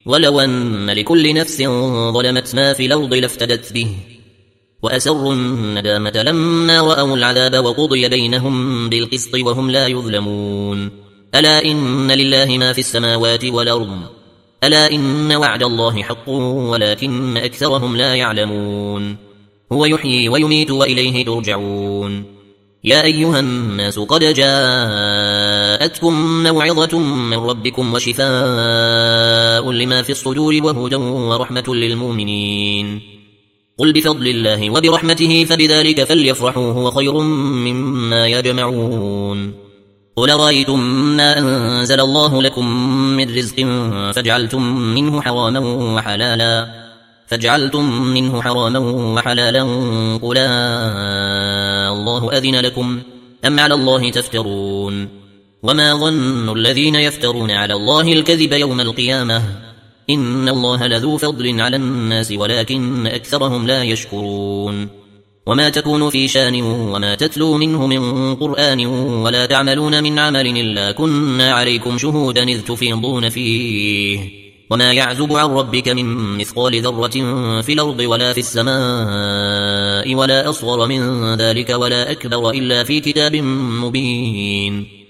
ولو أن لكل نفس ظلمت ما في الأرض لافتدت به وأسروا الندامة لما رأوا العذاب وقضي بينهم بالقسط وهم لا يظلمون ألا إن لله ما في السماوات والأرض ألا إن وعد الله حق ولكن أكثرهم لا يعلمون هو يحيي ويميت وإليه ترجعون يا أيها الناس قد جاءتكم موعظة من ربكم وشفاء لما في الصدور وهدى ورحمة للمؤمنين قل بفضل الله وبرحمته فبذلك فليفرحوا هو خير مما يجمعون قل رأيتم ما أنزل الله لكم من رزق فجعلتم منه حراما وحلالا قل الله أذن لكم أم على الله تفترون وما ظن الذين يفترون على الله الكذب يوم القيامة إن الله لذو فضل على الناس ولكن أكثرهم لا يشكرون وما تكون في شان وما تتلو منه من قرآن ولا تعملون من عمل إلا كنا عليكم شهودا إذ تفيضون فيه وما يعزب عن ربك من مثقال ذرة في الأرض ولا في السماء ولا أصغر من ذلك ولا أكبر إلا في كتاب مبين